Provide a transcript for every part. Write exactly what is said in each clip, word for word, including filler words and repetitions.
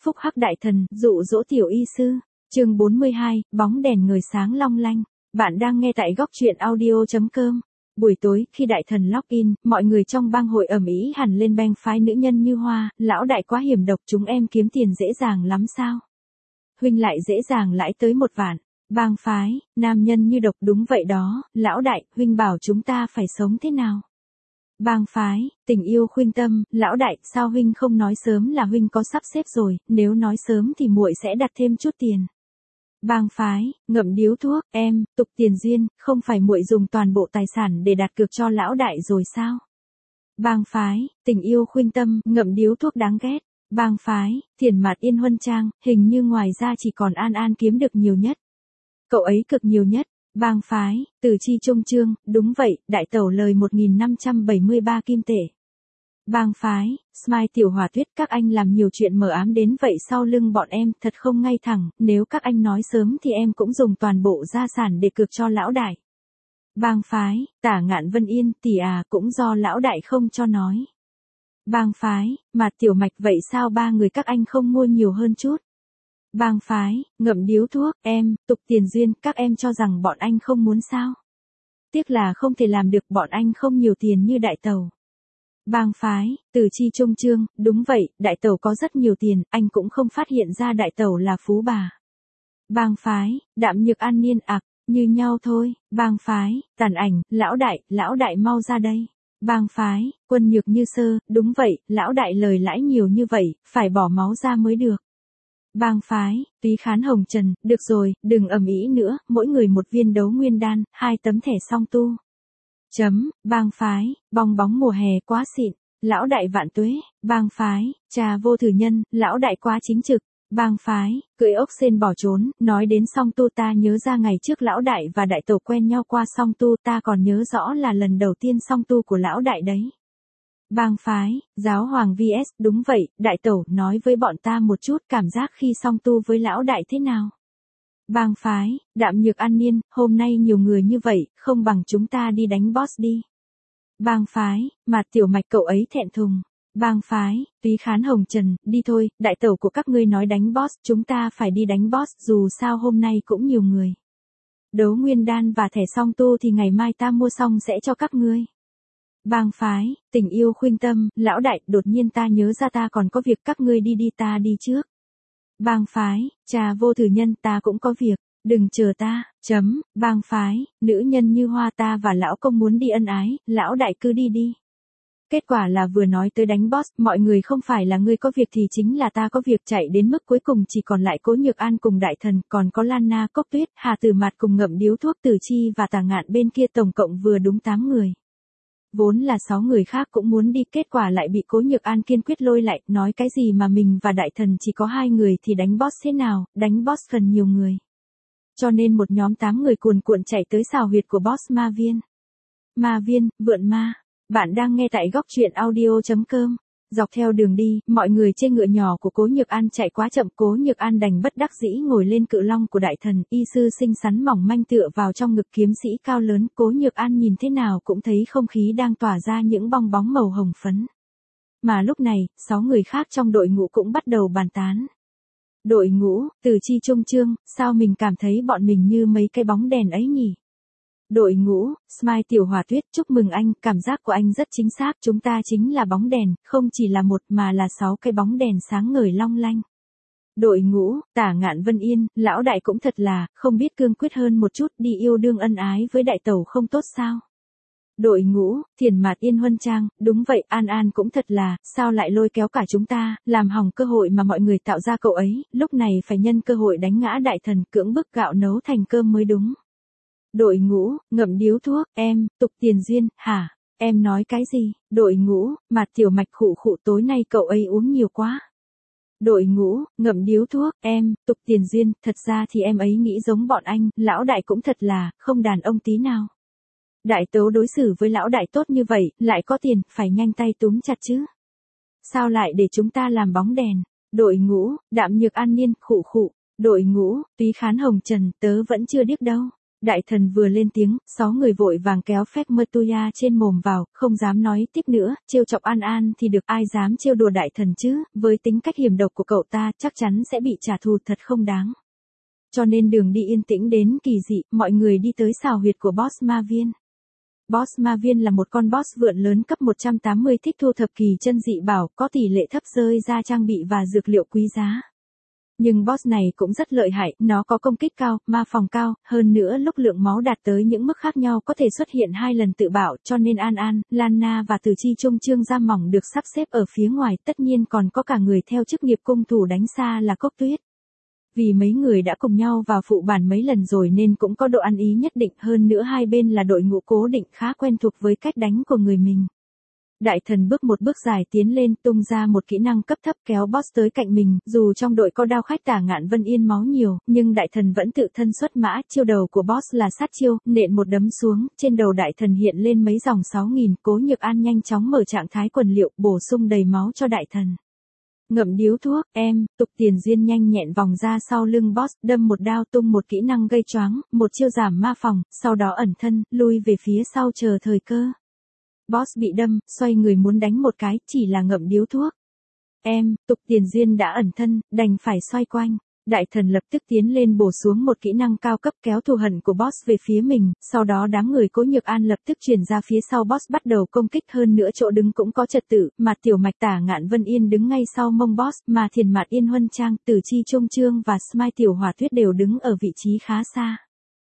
Phúc hắc đại thần, dụ dỗ tiểu y sư. Chương bốn mươi hai, bóng đèn ngời sáng long lanh. Bạn đang nghe tại góc truyện audio chấm com. Buổi tối, khi đại thần login, mọi người trong bang hội ầm ĩ hẳn lên bang phái nữ nhân như hoa, lão đại quá hiểm độc, chúng em kiếm tiền dễ dàng lắm sao? Huynh lại dễ dàng lãi tới một vạn. Bang phái, nam nhân như độc, đúng vậy đó, lão đại, huynh bảo chúng ta phải sống thế nào? Bang phái, tình yêu khuyên tâm, lão đại, sao huynh không nói sớm là huynh có sắp xếp rồi, nếu nói sớm thì muội sẽ đặt thêm chút tiền. Bang phái, ngậm điếu thuốc, em, tục tiền duyên, không phải muội dùng toàn bộ tài sản để đặt cược cho lão đại rồi sao? Bang phái, tình yêu khuyên tâm, ngậm điếu thuốc đáng ghét. Bang phái, tiền mặt yên huân trang, hình như ngoài ra chỉ còn An An kiếm được nhiều nhất. Cậu ấy cực nhiều nhất. Bang phái, từ chi trung trương, đúng vậy, đại tẩu lời một nghìn năm trăm bảy mươi ba kim tệ. Bang phái, Smile tiểu hòa tuyết, các anh làm nhiều chuyện mờ ám đến vậy sau lưng bọn em, thật không ngay thẳng, nếu các anh nói sớm thì em cũng dùng toàn bộ gia sản để cược cho lão đại. Bang phái, Tả Ngạn Vân Yên, tỷ à, cũng do lão đại không cho nói. Bang phái, Mạt tiểu mạch, vậy sao ba người các anh không mua nhiều hơn chút? Bang phái, ngậm điếu thuốc, em, tục tiền duyên, các em cho rằng bọn anh không muốn sao? Tiếc là không thể làm được, bọn anh không nhiều tiền như đại tẩu. Bang phái, từ chi trung trương, đúng vậy, đại tẩu có rất nhiều tiền, anh cũng không phát hiện ra đại tẩu là phú bà. Bang phái, Đạm Nhược An Niên ạc, như nhau thôi. Bang phái, Tàn Ảnh, lão đại, lão đại mau ra đây. Bang phái, Quân Nhược Như Sơ, đúng vậy, lão đại lời lãi nhiều như vậy, phải bỏ máu ra mới được. Bang phái, Túy Khán Hồng Trần, được rồi, đừng ầm ĩ nữa, mỗi người một viên đấu nguyên đan, hai tấm thẻ song tu. Chấm, bang phái, bong bóng mùa hè quá xịn, lão đại vạn tuế. Bang phái, Trà Vô Thử Nhân, lão đại quá chính trực. Bang phái, Cưỡi ốc sên bỏ trốn, nói đến song tu ta nhớ ra ngày trước lão đại và đại tẩu quen nhau qua song tu, ta còn nhớ rõ là lần đầu tiên song tu của lão đại đấy. Bang phái, Giáo Hoàng vs, đúng vậy, đại tẩu, nói với bọn ta một chút cảm giác khi song tu với lão đại thế nào. Bang phái, Đạm Nhược An Niên, hôm nay nhiều người như vậy, không bằng chúng ta đi đánh boss đi. Bang phái, Mạt tiểu mạch, cậu ấy thẹn thùng. Bang phái, Túy Khán Hồng Trần, đi thôi, đại tẩu của các ngươi nói đánh boss, chúng ta phải đi đánh boss, dù sao hôm nay cũng nhiều người. Đấu nguyên đan và thẻ song tu thì ngày mai ta mua xong sẽ cho các ngươi. Bang phái, Tình yêu khuyên tâm, lão đại, đột nhiên ta nhớ ra ta còn có việc, các ngươi đi đi, ta đi trước. Bang phái, Trà Vô Thử Nhân, ta cũng có việc, đừng chờ ta. Chấm, bang phái, Nữ Nhân Như Hoa, ta và lão công muốn đi ân ái, lão đại cứ đi đi. Kết quả là vừa nói tới đánh boss, mọi người không phải là ngươi có việc thì chính là ta có việc, chạy đến mức cuối cùng chỉ còn lại Cố Nhược An cùng đại thần, còn có Lan Na, Cốc Tuyết, Hà Tử Mạt cùng ngậm điếu thuốc, Tử Chi và Tà Ngạn bên kia, tổng cộng vừa đúng tám người. Vốn là sáu người khác cũng muốn đi, kết quả lại bị Cố Nhược An kiên quyết lôi lại, nói cái gì mà mình và đại thần chỉ có hai người thì đánh boss thế nào, đánh boss phần nhiều người. Cho nên một nhóm tám người cuồn cuộn chạy tới xào huyệt của boss Ma Viên. Ma Viên, vượn ma. Bạn đang nghe tại góc truyện audio chấm com. Dọc theo đường đi, mọi người trên ngựa nhỏ của Cố Nhược An chạy quá chậm, Cố Nhược An đành bất đắc dĩ ngồi lên cự long của đại thần, y sư xinh xắn mỏng manh tựa vào trong ngực kiếm sĩ cao lớn, Cố Nhược An nhìn thế nào cũng thấy không khí đang tỏa ra những bong bóng màu hồng phấn. Mà lúc này, sáu người khác trong đội ngũ cũng bắt đầu bàn tán. Đội ngũ, từ chi trung trương, sao mình cảm thấy bọn mình như mấy cái bóng đèn ấy nhỉ? Đội ngũ, Smile tiểu hòa tuyết, chúc mừng anh, cảm giác của anh rất chính xác, chúng ta chính là bóng đèn, không chỉ là một mà là sáu cái bóng đèn sáng ngời long lanh. Đội ngũ, Tả Ngạn Vân Yên, lão đại cũng thật là, không biết cương quyết hơn một chút, đi yêu đương ân ái với đại tẩu không tốt sao? Đội ngũ, Thiền Mạt Yên Huân Trang, đúng vậy, An An cũng thật là, sao lại lôi kéo cả chúng ta, làm hỏng cơ hội mà mọi người tạo ra cậu ấy, lúc này phải nhân cơ hội đánh ngã đại thần, cưỡng bức gạo nấu thành cơm mới đúng. Đội ngũ, ngậm điếu thuốc, em, tục tiền duyên, hả? Em nói cái gì? Đội ngũ, Mạt tiểu mạch, khụ khụ, tối nay cậu ấy uống nhiều quá. Đội ngũ, ngậm điếu thuốc, em, tục tiền duyên, thật ra thì em ấy nghĩ giống bọn anh, lão đại cũng thật là, không đàn ông tí nào. Đại tấu đối xử với lão đại tốt như vậy, lại có tiền, phải nhanh tay túm chặt chứ. Sao lại để chúng ta làm bóng đèn? Đội ngũ, Đạm Nhược An Niên, khụ khụ. Đội ngũ, Túy Khán Hồng Trần, tớ vẫn chưa điếc đâu. Đại thần vừa lên tiếng, sáu người vội vàng kéo phép mơ tuya trên mồm vào, không dám nói tiếp nữa, trêu chọc An An thì được, ai dám trêu đùa đại thần chứ, với tính cách hiểm độc của cậu ta chắc chắn sẽ bị trả thù thật không đáng. Cho nên đường đi yên tĩnh đến kỳ dị, mọi người đi tới xào huyệt của boss ma viên. Boss ma viên là một con boss vượn lớn cấp một trăm tám mươi thích thu thập kỳ chân dị bảo, có tỷ lệ thấp rơi ra trang bị và dược liệu quý giá. Nhưng boss này cũng rất lợi hại, nó có công kích cao, ma phòng cao, hơn nữa lúc lượng máu đạt tới những mức khác nhau có thể xuất hiện hai lần tự bạo, cho nên An An, Lana và Từ Chi Trung Trương Gia Mỏng được sắp xếp ở phía ngoài, tất nhiên còn có cả người theo chức nghiệp cung thủ đánh xa là Cốc Tuyết. Vì mấy người đã cùng nhau vào phụ bản mấy lần rồi nên cũng có độ ăn ý nhất định, hơn nữa hai bên là đội ngũ cố định khá quen thuộc với cách đánh của người mình. Đại thần bước một bước dài tiến lên, tung ra một kỹ năng cấp thấp kéo boss tới cạnh mình, dù trong đội có đao khách Tả Ngạn Vân Yên máu nhiều, nhưng đại thần vẫn tự thân xuất mã, chiêu đầu của boss là sát chiêu, nện một đấm xuống, trên đầu đại thần hiện lên mấy dòng sáu nghìn, Cố Nhược An nhanh chóng mở trạng thái quần liệu, bổ sung đầy máu cho đại thần. Ngậm điếu thuốc, em, Tục Tiền Duyên nhanh nhẹn vòng ra sau lưng boss, đâm một đao tung một kỹ năng gây choáng, một chiêu giảm ma phòng, sau đó ẩn thân, lui về phía sau chờ thời cơ. Boss bị đâm, xoay người muốn đánh một cái, chỉ là ngậm điếu thuốc. Em, Tục Tiền Duyên đã ẩn thân, đành phải xoay quanh. Đại thần lập tức tiến lên bổ xuống một kỹ năng cao cấp kéo thù hận của boss về phía mình, sau đó đám người Cố Nhược An lập tức chuyển ra phía sau boss bắt đầu công kích, hơn nữa chỗ đứng cũng có trật tự, mà Tiểu Mạch Tả Ngạn Vân Yên đứng ngay sau mông boss, mà Thiền Mạt Yên Huân Trang, Từ Chi Trung Trương và Smile Tiểu Hỏa Tuyết đều đứng ở vị trí khá xa.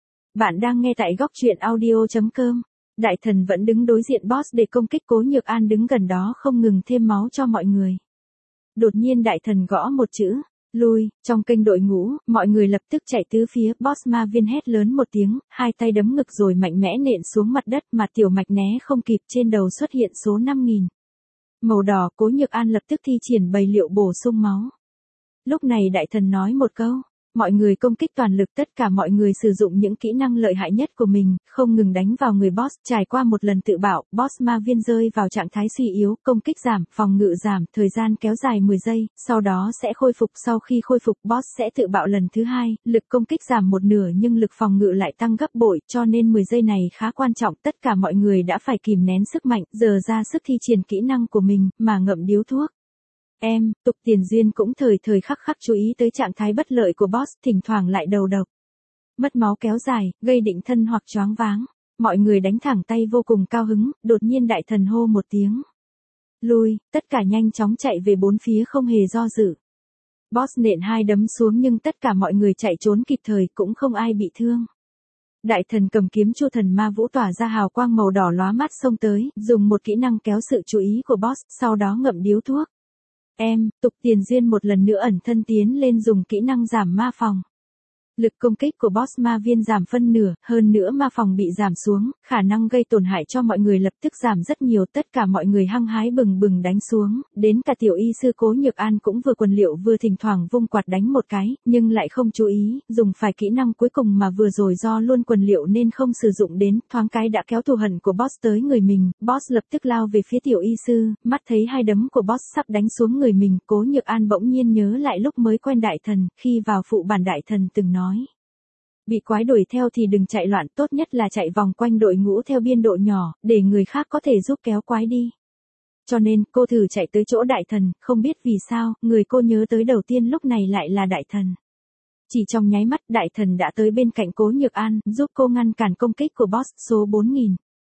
Bạn đang nghe tại góc truyện audio chấm com. Đại thần vẫn đứng đối diện boss để công kích, Cố Nhược An đứng gần đó không ngừng thêm máu cho mọi người. Đột nhiên đại thần gõ một chữ, lui, trong kênh đội ngũ, mọi người lập tức chạy tứ phía, boss ma viên hét lớn một tiếng, hai tay đấm ngực rồi mạnh mẽ nện xuống mặt đất, mà Tiểu Mạch né không kịp, trên đầu xuất hiện số năm nghìn. Màu đỏ. Cố Nhược An lập tức thi triển bày liệu bổ sung máu. Lúc này đại thần nói một câu. Mọi người công kích toàn lực, tất cả mọi người sử dụng những kỹ năng lợi hại nhất của mình, không ngừng đánh vào người boss, trải qua một lần tự bạo, boss ma viên rơi vào trạng thái suy yếu, công kích giảm, phòng ngự giảm, thời gian kéo dài mười giây, sau đó sẽ khôi phục, sau khi khôi phục boss sẽ tự bạo lần thứ hai, lực công kích giảm một nửa nhưng lực phòng ngự lại tăng gấp bội, cho nên mười giây này khá quan trọng, tất cả mọi người đã phải kìm nén sức mạnh, giờ ra sức thi triển kỹ năng của mình, mà ngậm điếu thuốc. Em, Tục Tiền Duyên cũng thời thời khắc khắc chú ý tới trạng thái bất lợi của boss, thỉnh thoảng lại đầu độc. Mất máu kéo dài, gây định thân hoặc choáng váng. Mọi người đánh thẳng tay vô cùng cao hứng, đột nhiên đại thần hô một tiếng. Lui, tất cả nhanh chóng chạy về bốn phía không hề do dự. Boss nện hai đấm xuống nhưng tất cả mọi người chạy trốn kịp thời, cũng không ai bị thương. Đại thần cầm kiếm Chu Thần Ma Vũ tỏa ra hào quang màu đỏ lóa mắt xông tới, dùng một kỹ năng kéo sự chú ý của boss, sau đó ngậm điếu thuốc. Em, Tục Tiền Duyên một lần nữa ẩn thân tiến lên dùng kỹ năng giảm ma phòng. Lực công kích của boss ma viên giảm phân nửa, hơn nữa ma phòng bị giảm xuống, khả năng gây tổn hại cho mọi người lập tức giảm rất nhiều, tất cả mọi người hăng hái bừng bừng đánh xuống, đến cả tiểu y sư Cố Nhược An cũng vừa quần liệu vừa thỉnh thoảng vung quạt đánh một cái, nhưng lại không chú ý, dùng phải kỹ năng cuối cùng mà vừa rồi do luôn quần liệu nên không sử dụng đến, thoáng cái đã kéo thù hận của boss tới người mình, boss lập tức lao về phía tiểu y sư, mắt thấy hai đấm của boss sắp đánh xuống người mình, Cố Nhược An bỗng nhiên nhớ lại lúc mới quen đại thần, khi vào phụ bản đại thần từng nói. Bị quái đuổi theo thì đừng chạy loạn, tốt nhất là chạy vòng quanh đội ngũ theo biên độ nhỏ, để người khác có thể giúp kéo quái đi. Cho nên, cô thử chạy tới chỗ đại thần, không biết vì sao, người cô nhớ tới đầu tiên lúc này lại là đại thần. Chỉ trong nháy mắt, đại thần đã tới bên cạnh Cố Nhược An, giúp cô ngăn cản công kích của boss số bốn nghìn.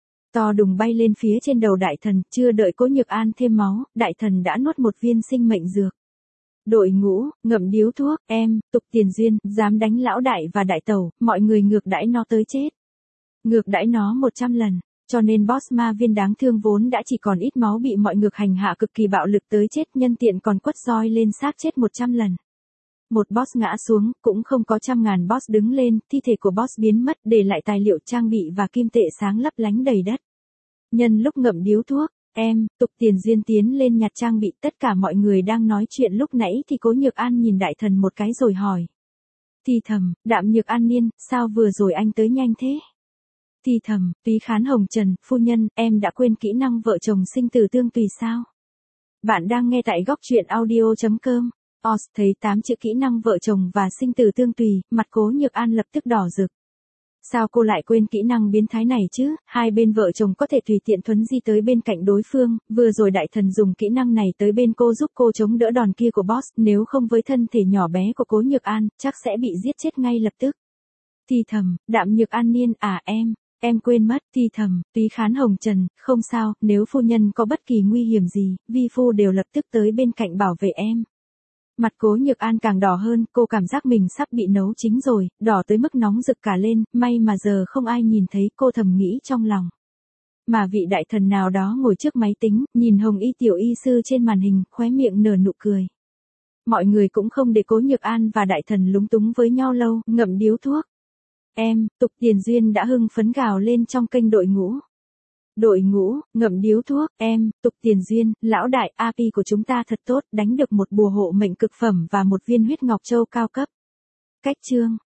To đùng bay lên phía trên đầu đại thần, chưa đợi Cố Nhược An thêm máu, đại thần đã nuốt một viên sinh mệnh dược. Đội ngũ, ngậm điếu thuốc, em, Tục Tiền Duyên, dám đánh lão đại và đại tẩu, mọi người ngược đãi nó tới chết. Ngược đãi nó một trăm lần, cho nên boss ma viên đáng thương vốn đã chỉ còn ít máu bị mọi ngược hành hạ cực kỳ bạo lực tới chết, nhân tiện còn quất roi lên xác chết một trăm lần. Một boss ngã xuống, cũng không có trăm ngàn boss đứng lên, thi thể của boss biến mất, để lại tài liệu trang bị và kim tệ sáng lấp lánh đầy đất. Nhân lúc ngậm điếu thuốc, em, Tục Tiền Duyên tiến lên nhặt trang bị, tất cả mọi người đang nói chuyện lúc nãy thì Cố Nhược An nhìn đại thần một cái rồi hỏi. Thì thầm, Đạm Nhược An Niên, sao vừa rồi anh tới nhanh thế? Thì thầm, Túy Khán Hồng Trần, phu nhân, em đã quên kỹ năng vợ chồng sinh tử tương tùy sao? Bạn đang nghe tại góc truyện audio chấm com. Os thấy tám chữ kỹ năng vợ chồng và sinh tử tương tùy, mặt Cố Nhược An lập tức đỏ rực. Sao cô lại quên kỹ năng biến thái này chứ, hai bên vợ chồng có thể tùy tiện thuấn di tới bên cạnh đối phương, vừa rồi đại thần dùng kỹ năng này tới bên cô giúp cô chống đỡ đòn kia của boss, nếu không với thân thể nhỏ bé của Cố Nhược An, chắc sẽ bị giết chết ngay lập tức. Thì thầm, Đạm Nhược An Niên à em, em quên mất, thì thầm, Túy Khán Hồng Trần, không sao, nếu phu nhân có bất kỳ nguy hiểm gì, vi phu đều lập tức tới bên cạnh bảo vệ em. Mặt Cố Nhược An càng đỏ hơn, cô cảm giác mình sắp bị nấu chín rồi, đỏ tới mức nóng rực cả lên, may mà giờ không ai nhìn thấy, cô thầm nghĩ trong lòng. Mà vị đại thần nào đó ngồi trước máy tính, nhìn Hồng Y tiểu y sư trên màn hình, khóe miệng nở nụ cười. Mọi người cũng không để Cố Nhược An và đại thần lúng túng với nhau lâu, ngậm điếu thuốc. Em, Tục Tiền Duyên đã hưng phấn gào lên trong kênh đội ngũ. Đội ngũ, ngậm điếu thuốc, em, Tục Tiền Duyên, lão đại, a pê của chúng ta thật tốt, đánh được một bùa hộ mệnh cực phẩm và một viên huyết ngọc châu cao cấp. Cách chương